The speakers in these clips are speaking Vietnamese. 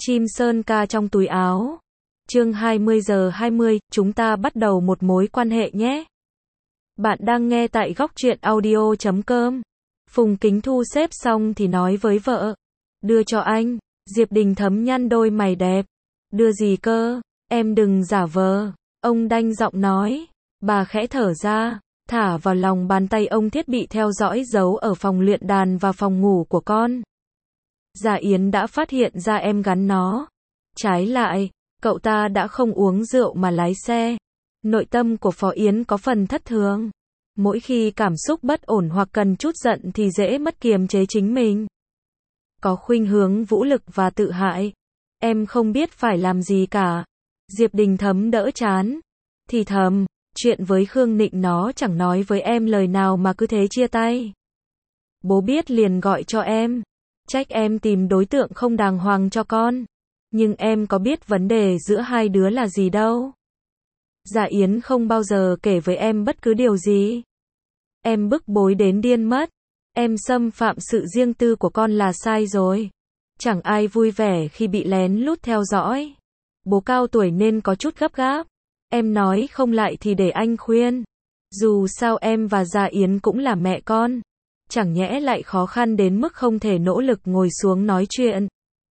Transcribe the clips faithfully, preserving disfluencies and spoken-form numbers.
Chim sơn ca trong túi áo. Chương hai mươi giờ hai mươi, chúng ta bắt đầu một mối quan hệ nhé. Bạn đang nghe tại góc truyện audio chấm com. Phùng Kính thu xếp xong thì nói với vợ. Đưa cho anh. Diệp Đình Thấm nhăn đôi mày đẹp. Đưa gì cơ? Em đừng giả vờ. Ông đanh giọng nói. Bà khẽ thở ra, thả vào lòng bàn tay ông thiết bị theo dõi giấu ở phòng luyện đàn và phòng ngủ của con. Dạ Yến đã phát hiện ra em gắn nó. Trái lại, cậu ta đã không uống rượu mà lái xe. Nội tâm của Phó Yến có phần thất thường. Mỗi khi cảm xúc bất ổn hoặc cần chút giận thì dễ mất kiềm chế chính mình. Có khuynh hướng vũ lực và tự hại. Em không biết phải làm gì cả. Diệp Đình Thấm đỡ chán. Thì thầm, chuyện với Khương Nịnh nó chẳng nói với em lời nào mà cứ thế chia tay. Bố biết liền gọi cho em. Trách em tìm đối tượng không đàng hoàng cho con. Nhưng em có biết vấn đề giữa hai đứa là gì đâu. Dạ Yến không bao giờ kể với em bất cứ điều gì. Em bức bối đến điên mất. Em xâm phạm sự riêng tư của con là sai rồi. Chẳng ai vui vẻ khi bị lén lút theo dõi. Bố cao tuổi nên có chút gấp gáp. Em nói không lại thì để anh khuyên. Dù sao em và Dạ Yến cũng là mẹ con. Chẳng nhẽ lại khó khăn đến mức không thể nỗ lực ngồi xuống nói chuyện.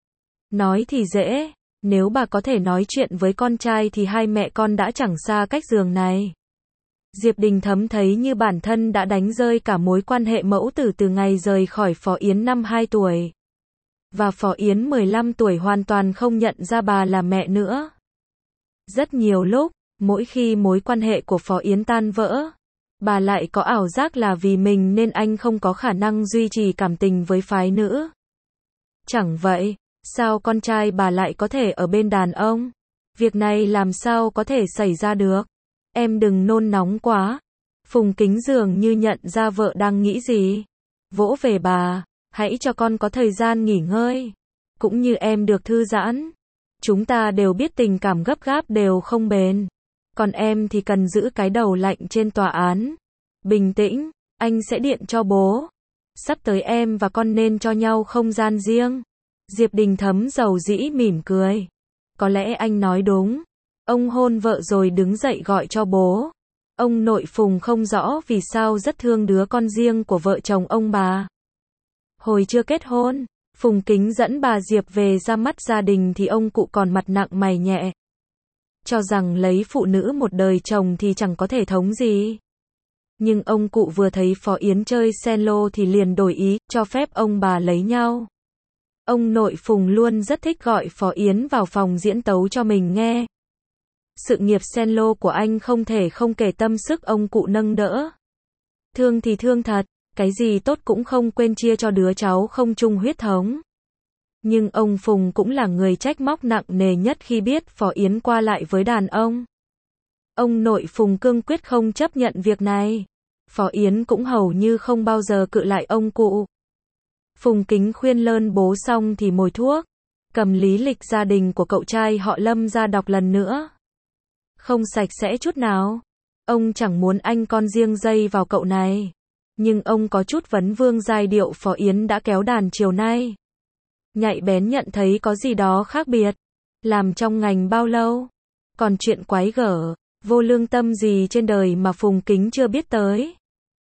Nói thì dễ, nếu bà có thể nói chuyện với con trai thì hai mẹ con đã chẳng xa cách giường này. Diệp Đình Thấm thấy như bản thân đã đánh rơi cả mối quan hệ mẫu tử từ ngày rời khỏi Phó Yến năm hai tuổi. Và Phó Yến mười lăm tuổi hoàn toàn không nhận ra bà là mẹ nữa. Rất nhiều lúc, mỗi khi mối quan hệ của Phó Yến tan vỡ, bà lại có ảo giác là vì mình nên anh không có khả năng duy trì cảm tình với phái nữ. Chẳng vậy, sao con trai bà lại có thể ở bên đàn ông? Việc này làm sao có thể xảy ra được? Em đừng nôn nóng quá. Phùng Kính dường như nhận ra vợ đang nghĩ gì. Vỗ về bà, hãy cho con có thời gian nghỉ ngơi. Cũng như em được thư giãn. Chúng ta đều biết tình cảm gấp gáp đều không bền. Còn em thì cần giữ cái đầu lạnh trên tòa án. Bình tĩnh, anh sẽ điện cho bố. Sắp tới em và con nên cho nhau không gian riêng. Diệp Đình Thấm dầu dĩ mỉm cười. Có lẽ anh nói đúng. Ông hôn vợ rồi đứng dậy gọi cho bố. Ông nội Phùng không rõ vì sao rất thương đứa con riêng của vợ chồng ông bà. Hồi chưa kết hôn, Phùng Kính dẫn bà Diệp về ra mắt gia đình thì ông cụ còn mặt nặng mày nhẹ. Cho rằng lấy phụ nữ một đời chồng thì chẳng có thể thống gì. Nhưng ông cụ vừa thấy Phó Yến chơi cello thì liền đổi ý, cho phép ông bà lấy nhau. Ông nội Phùng luôn rất thích gọi Phó Yến vào phòng diễn tấu cho mình nghe. Sự nghiệp cello của anh không thể không kể tâm sức ông cụ nâng đỡ. Thương thì thương thật, cái gì tốt cũng không quên chia cho đứa cháu không chung huyết thống. Nhưng ông Phùng cũng là người trách móc nặng nề nhất khi biết Phó Yến qua lại với đàn ông. Ông nội Phùng cương quyết không chấp nhận việc này. Phó Yến cũng hầu như không bao giờ cự lại ông cụ. Phùng Kính khuyên lơn bố xong thì mồi thuốc. Cầm lý lịch gia đình của cậu trai họ Lâm ra đọc lần nữa. Không sạch sẽ chút nào. Ông chẳng muốn anh con riêng dây vào cậu này. Nhưng ông có chút vấn vương giai điệu Phó Yến đã kéo đàn chiều nay. Nhạy bén nhận thấy có gì đó khác biệt. Làm trong ngành bao lâu? Còn chuyện quái gở, vô lương tâm gì trên đời mà Phùng Kính chưa biết tới.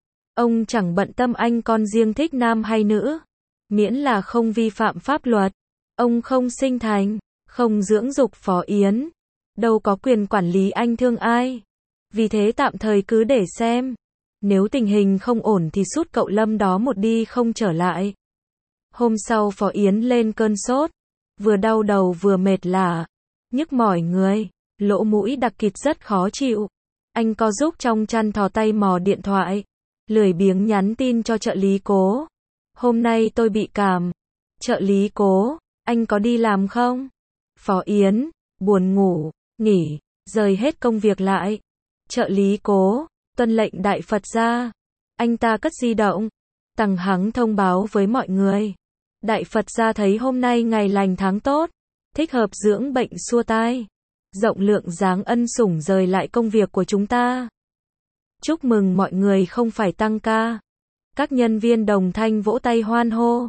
Ông chẳng bận tâm anh con riêng thích nam hay nữ. Miễn là không vi phạm pháp luật. Ông không sinh thành, không dưỡng dục Phó Yến. Đâu có quyền quản lý anh thương ai. Vì thế tạm thời cứ để xem. Nếu tình hình không ổn thì sút cậu Lâm đó một đi không trở lại. Hôm sau Phó Yến lên cơn sốt. Vừa đau đầu vừa mệt lả. Nhức mỏi người. Lỗ mũi đặc kịt rất khó chịu. Anh co rúc trong chăn thò tay mò điện thoại. Lười biếng nhắn tin cho trợ lý Cố. Hôm nay tôi bị cảm. Trợ lý Cố, anh có đi làm không? Phó Yến, buồn ngủ, nghỉ, rời hết công việc lại. Trợ lý Cố, tuân lệnh Đại Phật gia. Anh ta cất di động. Tằng hắng thông báo với mọi người. Đại Phật gia thấy hôm nay ngày lành tháng tốt. Thích hợp dưỡng bệnh xua tai. Rộng lượng dáng ân sủng rời lại công việc của chúng ta. Chúc mừng mọi người không phải tăng ca. Các nhân viên đồng thanh vỗ tay hoan hô.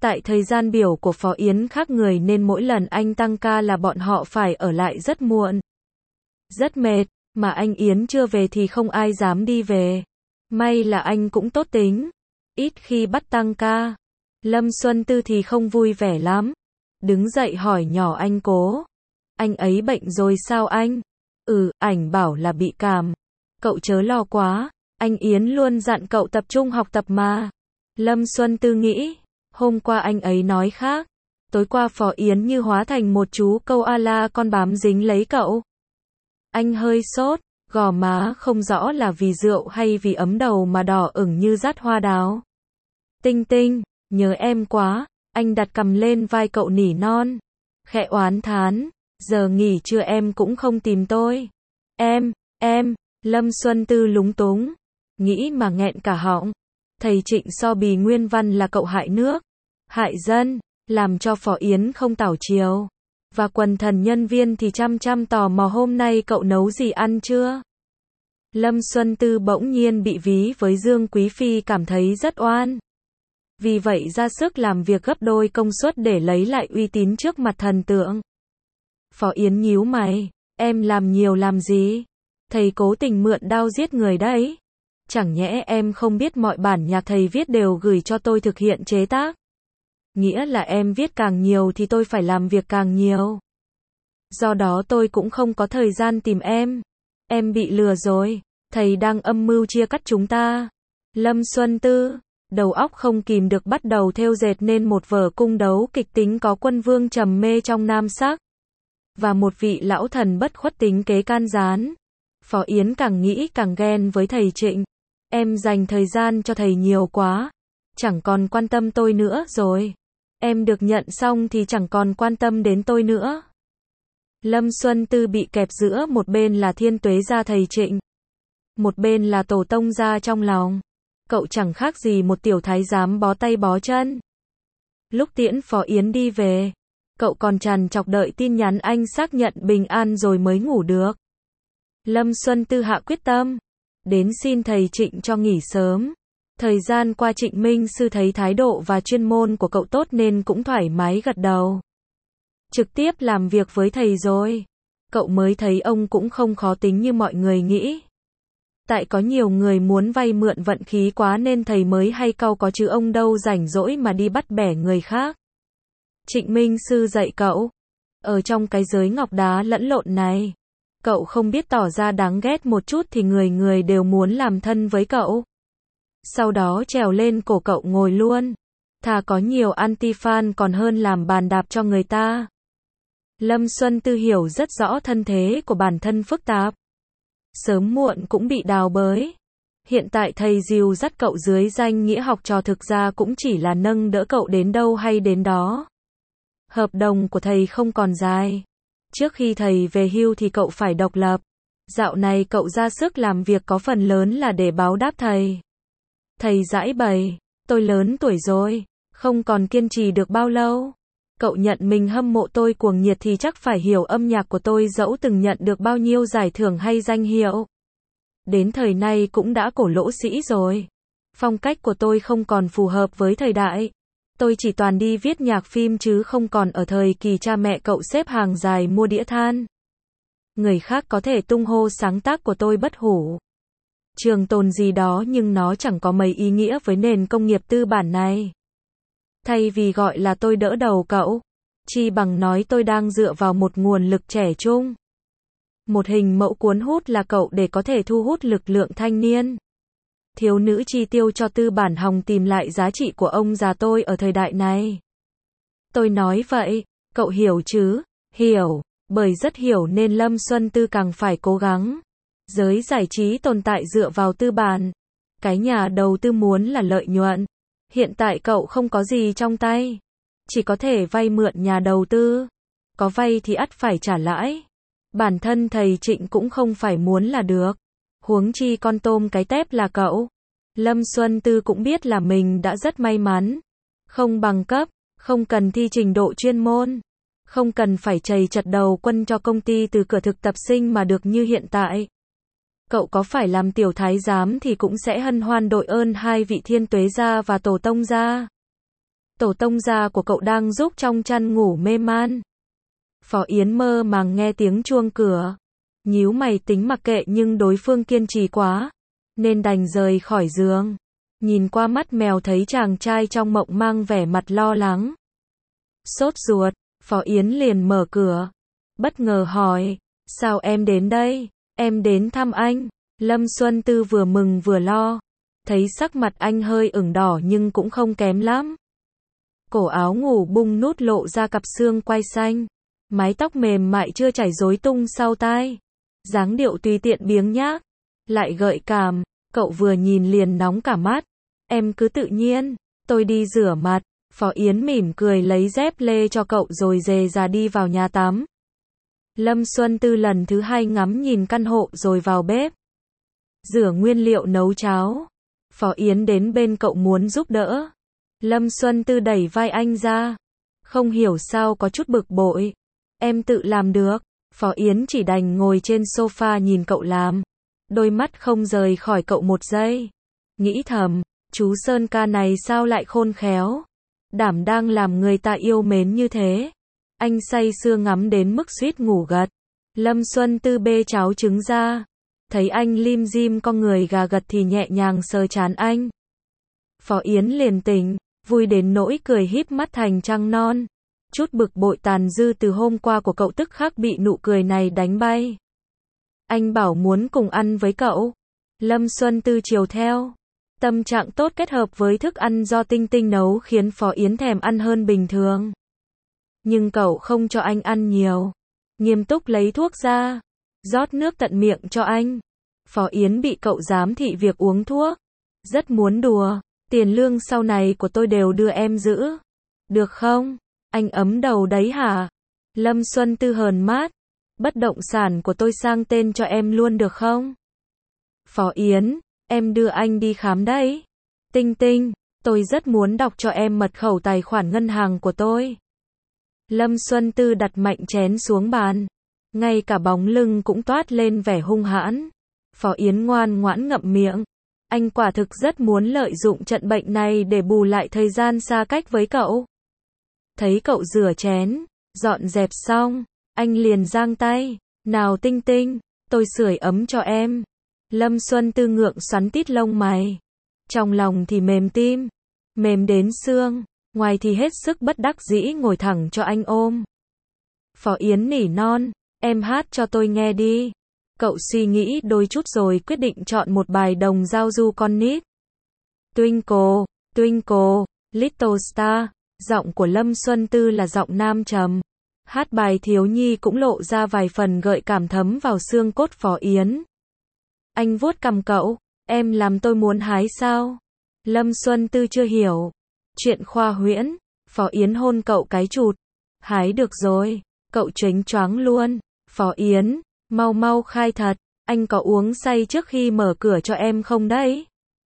Tại thời gian biểu của Phó Yến khác người nên mỗi lần anh tăng ca là bọn họ phải ở lại rất muộn. Rất mệt, mà anh Yến chưa về thì không ai dám đi về. May là anh cũng tốt tính, ít khi bắt tăng ca. Lâm Xuân Tư thì không vui vẻ lắm. Đứng dậy hỏi nhỏ anh Cố. Anh ấy bệnh rồi sao anh? Ừ, ảnh bảo là bị cảm. Cậu chớ lo quá, anh Yến luôn dặn cậu tập trung học tập mà. Lâm Xuân Tư nghĩ, hôm qua anh ấy nói khác. Tối qua Phó Yến như hóa thành một chú câu a la con bám dính lấy cậu. Anh hơi sốt, gò má không rõ là vì rượu hay vì ấm đầu mà đỏ ửng như dát hoa đào. Tinh Tinh, nhớ em quá, anh đặt cằm lên vai cậu nỉ non. Khẽ oán thán, giờ nghỉ trưa em cũng không tìm tôi. Em, em, Lâm Xuân Tư lúng túng, nghĩ mà nghẹn cả họng. Thầy Trịnh so bì nguyên văn là cậu hại nước, hại dân, làm cho Phó Yến không tảo chiều. Và quần thần nhân viên thì chăm chăm tò mò hôm nay cậu nấu gì ăn chưa. Lâm Xuân Tư bỗng nhiên bị ví với Dương Quý Phi cảm thấy rất oan. Vì vậy ra sức làm việc gấp đôi công suất để lấy lại uy tín trước mặt thần tượng. Phó Yến nhíu mày, em làm nhiều làm gì? Thầy cố tình mượn đao giết người đấy. Chẳng nhẽ em không biết mọi bản nhạc thầy viết đều gửi cho tôi thực hiện chế tác. Nghĩa là em viết càng nhiều thì tôi phải làm việc càng nhiều. Do đó tôi cũng không có thời gian tìm em. Em bị lừa rồi, thầy đang âm mưu chia cắt chúng ta. Lâm Xuân Tư, đầu óc không kìm được bắt đầu thêu dệt nên một vở cung đấu kịch tính có quân vương trầm mê trong nam sắc. Và một vị lão thần bất khuất tính kế can gián. Phó Yến càng nghĩ càng ghen với thầy Trịnh. Em dành thời gian cho thầy nhiều quá. Chẳng còn quan tâm tôi nữa rồi. Em được nhận xong thì chẳng còn quan tâm đến tôi nữa. Lâm Xuân Tư bị kẹp giữa một bên là Thiên Tuế gia thầy Trịnh. Một bên là Tổ Tông gia trong lòng. Cậu chẳng khác gì một tiểu thái giám bó tay bó chân. Lúc tiễn Phó Yến đi về, cậu còn trằn trọc đợi tin nhắn anh xác nhận bình an rồi mới ngủ được. Lâm Xuân Tư hạ quyết tâm, đến xin thầy Trịnh cho nghỉ sớm. Thời gian qua Trịnh Minh Sư thấy thái độ và chuyên môn của cậu tốt nên cũng thoải mái gật đầu. Trực tiếp làm việc với thầy rồi. Cậu mới thấy ông cũng không khó tính như mọi người nghĩ. Tại có nhiều người muốn vay mượn vận khí quá nên thầy mới hay cau có chứ ông đâu rảnh rỗi mà đi bắt bẻ người khác. Trịnh Minh Sư dạy cậu. Ở trong cái giới ngọc đá lẫn lộn này, cậu không biết tỏ ra đáng ghét một chút thì người người đều muốn làm thân với cậu. Sau đó trèo lên cổ cậu ngồi luôn. Thà có nhiều anti-fan còn hơn làm bàn đạp cho người ta. Lâm Xuân Tư hiểu rất rõ thân thế của bản thân phức tạp. Sớm muộn cũng bị đào bới. Hiện tại thầy dìu dắt cậu dưới danh nghĩa học trò thực ra cũng chỉ là nâng đỡ cậu đến đâu hay đến đó. Hợp đồng của thầy không còn dài. Trước khi thầy về hưu thì cậu phải độc lập. Dạo này cậu ra sức làm việc có phần lớn là để báo đáp thầy. Thầy giãi bày, tôi lớn tuổi rồi, không còn kiên trì được bao lâu. Cậu nhận mình hâm mộ tôi cuồng nhiệt thì chắc phải hiểu âm nhạc của tôi dẫu từng nhận được bao nhiêu giải thưởng hay danh hiệu. Đến thời nay cũng đã cổ lỗ sĩ rồi. Phong cách của tôi không còn phù hợp với thời đại. Tôi chỉ toàn đi viết nhạc phim chứ không còn ở thời kỳ cha mẹ cậu xếp hàng dài mua đĩa than. Người khác có thể tung hô sáng tác của tôi bất hủ, trường tồn gì đó nhưng nó chẳng có mấy ý nghĩa với nền công nghiệp tư bản này. Thay vì gọi là tôi đỡ đầu cậu, chi bằng nói tôi đang dựa vào một nguồn lực trẻ trung. Một hình mẫu cuốn hút là cậu để có thể thu hút lực lượng thanh niên. Thiếu nữ chi tiêu cho tư bản hòng tìm lại giá trị của ông già tôi ở thời đại này. Tôi nói vậy, cậu hiểu chứ? Hiểu, bởi rất hiểu nên Lâm Xuân Tư càng phải cố gắng. Giới giải trí tồn tại dựa vào tư bản. Cái nhà đầu tư muốn là lợi nhuận. Hiện tại cậu không có gì trong tay. Chỉ có thể vay mượn nhà đầu tư. Có vay thì ắt phải trả lãi. Bản thân thầy Trịnh cũng không phải muốn là được. Huống chi con tôm cái tép là cậu. Lâm Xuân Tư cũng biết là mình đã rất may mắn. Không bằng cấp, không cần thi trình độ chuyên môn. Không cần phải chầy chật đầu quân cho công ty từ cửa thực tập sinh mà được như hiện tại. Cậu có phải làm tiểu thái giám thì cũng sẽ hân hoan đội ơn hai vị Thiên Tuế gia và Tổ Tông gia. Tổ tông già của cậu đang giúp trong chăn ngủ mê man. Phó Yến mơ màng nghe tiếng chuông cửa. Nhíu mày tính mặc kệ nhưng đối phương kiên trì quá, nên đành rời khỏi giường. Nhìn qua mắt mèo thấy chàng trai trong mộng mang vẻ mặt lo lắng. Sốt ruột, Phó Yến liền mở cửa. Bất ngờ hỏi, sao em đến đây? Em đến thăm anh. Lâm Xuân Tư vừa mừng vừa lo. Thấy sắc mặt anh hơi ửng đỏ nhưng cũng không kém lắm. Cổ áo ngủ bung nút lộ ra cặp xương quai xanh. Mái tóc mềm mại chưa chảy rối tung sau tai. Dáng điệu tùy tiện biếng nhác, lại gợi cảm. Cậu vừa nhìn liền nóng cả mắt. Em cứ tự nhiên, tôi đi rửa mặt. Phó Yến mỉm cười lấy dép lê cho cậu rồi dề ra đi vào nhà tắm. Lâm Xuân Tư lần thứ hai ngắm nhìn căn hộ rồi vào bếp. Rửa nguyên liệu nấu cháo. Phó Yến đến bên cậu muốn giúp đỡ. Lâm Xuân Tư đẩy vai anh ra. Không hiểu sao có chút bực bội. Em tự làm được. Phó Yến chỉ đành ngồi trên sofa nhìn cậu làm. Đôi mắt không rời khỏi cậu một giây. Nghĩ thầm, chú Sơn ca này sao lại khôn khéo. Đảm đang làm người ta yêu mến như thế. Anh say sưa ngắm đến mức suýt ngủ gật. Lâm Xuân Tư bê cháo trứng ra. Thấy anh lim dim con người gà gật thì nhẹ nhàng sờ trán anh. Phó Yến liền tỉnh, vui đến nỗi cười híp mắt thành trăng non. Chút bực bội tàn dư từ hôm qua của cậu tức khắc bị nụ cười này đánh bay. Anh bảo muốn cùng ăn với cậu. Lâm Xuân Tư chiều theo. Tâm trạng tốt kết hợp với thức ăn do Tinh Tinh nấu khiến Phó Yến thèm ăn hơn bình thường. Nhưng cậu không cho anh ăn nhiều. Nghiêm túc lấy thuốc ra. Rót nước tận miệng cho anh. Phó Yến bị cậu giám thị việc uống thuốc. Rất muốn đùa. Tiền lương sau này của tôi đều đưa em giữ. Được không? Anh ấm đầu đấy hả? Lâm Xuân Tư hờn mát. Bất động sản của tôi sang tên cho em luôn được không? Phó Yến, em đưa anh đi khám đấy. Tinh Tinh, tôi rất muốn đọc cho em mật khẩu tài khoản ngân hàng của tôi. Lâm Xuân Tư đặt mạnh chén xuống bàn. Ngay cả bóng lưng cũng toát lên vẻ hung hãn. Phó Yến ngoan ngoãn ngậm miệng. Anh quả thực rất muốn lợi dụng trận bệnh này để bù lại thời gian xa cách với cậu. Thấy cậu rửa chén, dọn dẹp xong, anh liền giang tay. Nào Tinh Tinh, tôi sưởi ấm cho em. Lâm Xuân Tư ngượng xoắn tít lông mày. Trong lòng thì mềm tim, mềm đến xương, ngoài thì hết sức bất đắc dĩ ngồi thẳng cho anh ôm. Phó Yến nỉ non, em hát cho tôi nghe đi. Cậu suy nghĩ đôi chút rồi quyết định chọn một bài đồng giao du con nít. Twinkle, Twinkle, Little Star. Giọng của Lâm Xuân Tư là giọng nam trầm. Hát bài thiếu nhi cũng lộ ra vài phần gợi cảm thấm vào xương cốt Phó Yến. Anh vuốt cằm cậu, em làm tôi muốn hái sao? Lâm Xuân Tư chưa hiểu. Chuyện khoa huyễn. Phó Yến hôn cậu cái chụt. Hái được rồi. Cậu chếnh choáng luôn. Phó Yến, mau mau khai thật. Anh có uống say trước khi mở cửa cho em không đấy?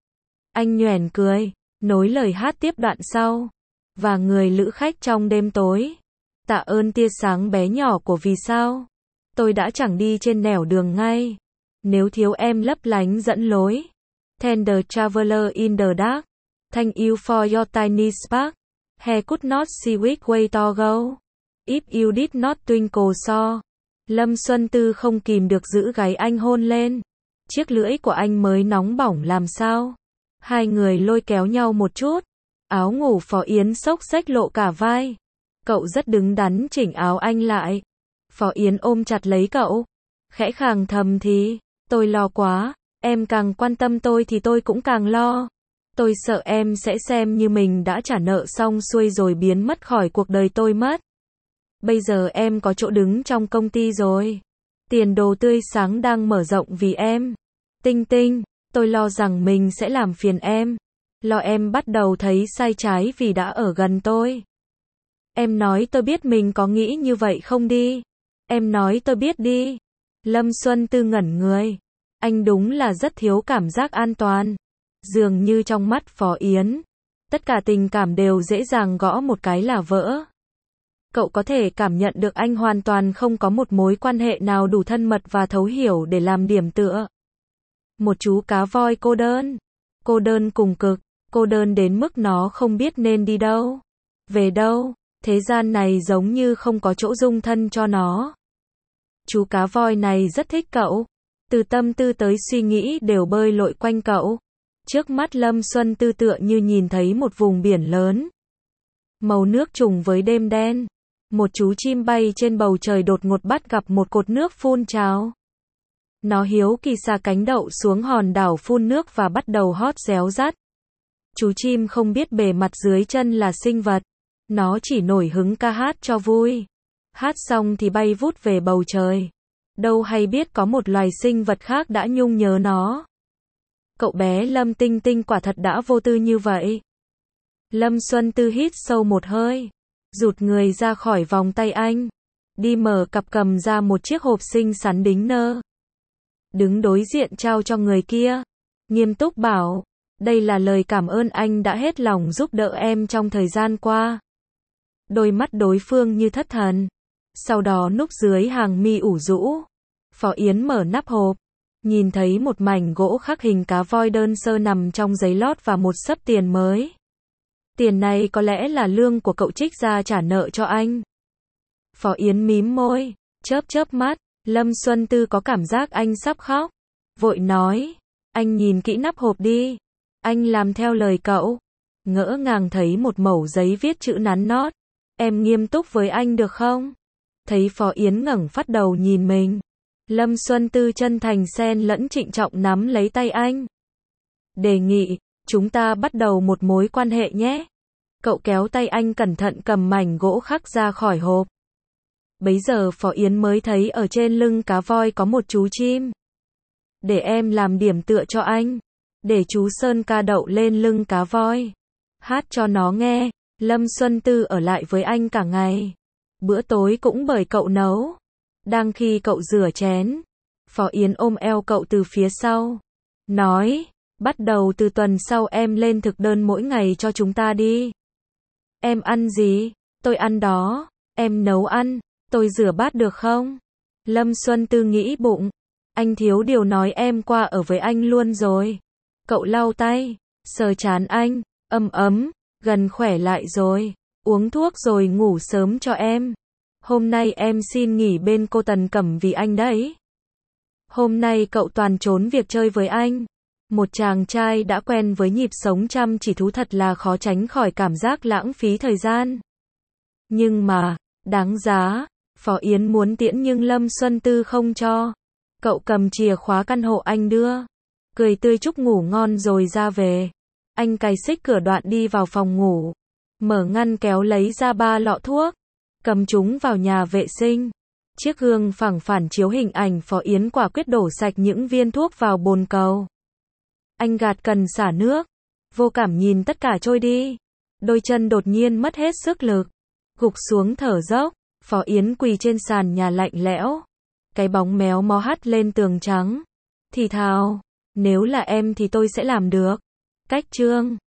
Anh nhoẻn cười, nối lời hát tiếp đoạn sau. Và người lữ khách trong đêm tối. Tạ ơn tia sáng bé nhỏ của vì sao. Tôi đã chẳng đi trên nẻo đường ngay. Nếu thiếu em lấp lánh dẫn lối. Tender traveler in the dark. Thank you for your tiny spark. He could not see which way to go. If you did not twinkle so. Lâm Xuân Tư không kìm được giữ gáy anh hôn lên. Chiếc lưỡi của anh mới nóng bỏng làm sao. Hai người lôi kéo nhau một chút. Áo ngủ Phó Yến xốc xếch lộ cả vai. Cậu rất đứng đắn chỉnh áo anh lại. Phó Yến ôm chặt lấy cậu. Khẽ khàng thầm thì, tôi lo quá, em càng quan tâm tôi thì tôi cũng càng lo. Tôi sợ em sẽ xem như mình đã trả nợ xong xuôi rồi biến mất khỏi cuộc đời tôi mất. Bây giờ em có chỗ đứng trong công ty rồi. Tiền đồ tươi sáng đang mở rộng vì em. Tinh Tinh, tôi lo rằng mình sẽ làm phiền em. Lo em bắt đầu thấy sai trái vì đã ở gần tôi. Em nói tôi biết mình có nghĩ như vậy không đi. Em nói tôi biết đi. Lâm Xuân Tư ngẩn người. Anh đúng là rất thiếu cảm giác an toàn. Dường như trong mắt Phó Yến, tất cả tình cảm đều dễ dàng gõ một cái là vỡ. Cậu có thể cảm nhận được anh hoàn toàn không có một mối quan hệ nào đủ thân mật và thấu hiểu để làm điểm tựa. Một chú cá voi cô đơn. Cô đơn cùng cực. Cô đơn đến mức nó không biết nên đi đâu. Về đâu? Thế gian này giống như không có chỗ dung thân cho nó. Chú cá voi này rất thích cậu. Từ tâm tư tới suy nghĩ đều bơi lội quanh cậu. Trước mắt Lâm Xuân Tư tựa như nhìn thấy một vùng biển lớn. Màu nước trùng với đêm đen. Một chú chim bay trên bầu trời đột ngột bắt gặp một cột nước phun trào. Nó hiếu kỳ xà cánh đậu xuống hòn đảo phun nước và bắt đầu hót réo rắt. Chú chim không biết bề mặt dưới chân là sinh vật. Nó chỉ nổi hứng ca hát cho vui. Hát xong thì bay vút về bầu trời. Đâu hay biết có một loài sinh vật khác đã nhung nhớ nó. Cậu bé Lâm Tinh Tinh quả thật đã vô tư như vậy. Lâm Xuân Tư hít sâu một hơi. Rụt người ra khỏi vòng tay anh. Đi mở cặp cầm ra một chiếc hộp xinh xắn đính nơ. Đứng đối diện trao cho người kia. Nghiêm túc bảo. Đây là lời cảm ơn anh đã hết lòng giúp đỡ em trong thời gian qua. Đôi mắt đối phương như thất thần. Sau đó núp dưới hàng mi ủ rũ. Phó Yến mở nắp hộp. Nhìn thấy một mảnh gỗ khắc hình cá voi đơn sơ nằm trong giấy lót và một xấp tiền mới. Tiền này có lẽ là lương của cậu trích ra trả nợ cho anh. Phó Yến mím môi, chớp chớp mắt. Lâm Xuân Tư có cảm giác anh sắp khóc. Vội nói. Anh nhìn kỹ nắp hộp đi. Anh làm theo lời cậu. Ngỡ ngàng thấy một mẩu giấy viết chữ nắn nót. Em nghiêm túc với anh được không? Thấy Phó Yến ngẩng phát đầu nhìn mình. Lâm Xuân Tư chân thành xen lẫn trịnh trọng nắm lấy tay anh. Đề nghị, chúng ta bắt đầu một mối quan hệ nhé. Cậu kéo tay anh cẩn thận cầm mảnh gỗ khắc ra khỏi hộp. Bấy giờ Phó Yến mới thấy ở trên lưng cá voi có một chú chim. Để em làm điểm tựa cho anh. Để chú sơn ca đậu lên lưng cá voi. Hát cho nó nghe. Lâm Xuân Tư ở lại với anh cả ngày. Bữa tối cũng bởi cậu nấu. Đang khi cậu rửa chén, Phó Yến ôm eo cậu từ phía sau. Nói, bắt đầu từ tuần sau em lên thực đơn mỗi ngày cho chúng ta đi. Em ăn gì? Tôi ăn đó. Em nấu ăn, tôi rửa bát được không? Lâm Xuân Tư nghĩ bụng. Anh thiếu điều nói em qua ở với anh luôn rồi. Cậu lau tay, sờ trán anh, ấm ấm, gần khỏe lại rồi. Uống thuốc rồi ngủ sớm cho em. Hôm nay em xin nghỉ bên cô Tần Cẩm vì anh đấy. Hôm nay cậu toàn trốn việc chơi với anh. Một chàng trai đã quen với nhịp sống chăm chỉ thú thật là khó tránh khỏi cảm giác lãng phí thời gian. Nhưng mà, đáng giá. Phó Yến muốn tiễn nhưng Lâm Xuân Tư không cho. Cậu cầm chìa khóa căn hộ anh đưa. Cười tươi chúc ngủ ngon rồi ra về. Anh cài xích cửa đoạn đi vào phòng ngủ. Mở ngăn kéo lấy ra ba lọ thuốc. Cầm chúng vào nhà vệ sinh. Chiếc gương phẳng phản chiếu hình ảnh Phó Yến quả quyết đổ sạch những viên thuốc vào bồn cầu. Anh gạt cần xả nước. Vô cảm nhìn tất cả trôi đi. Đôi chân đột nhiên mất hết sức lực. Gục xuống thở dốc. Phó Yến quỳ trên sàn nhà lạnh lẽo. Cái bóng méo mó hắt lên tường trắng. Thì thào. Nếu là em thì tôi sẽ làm được. Cách chương.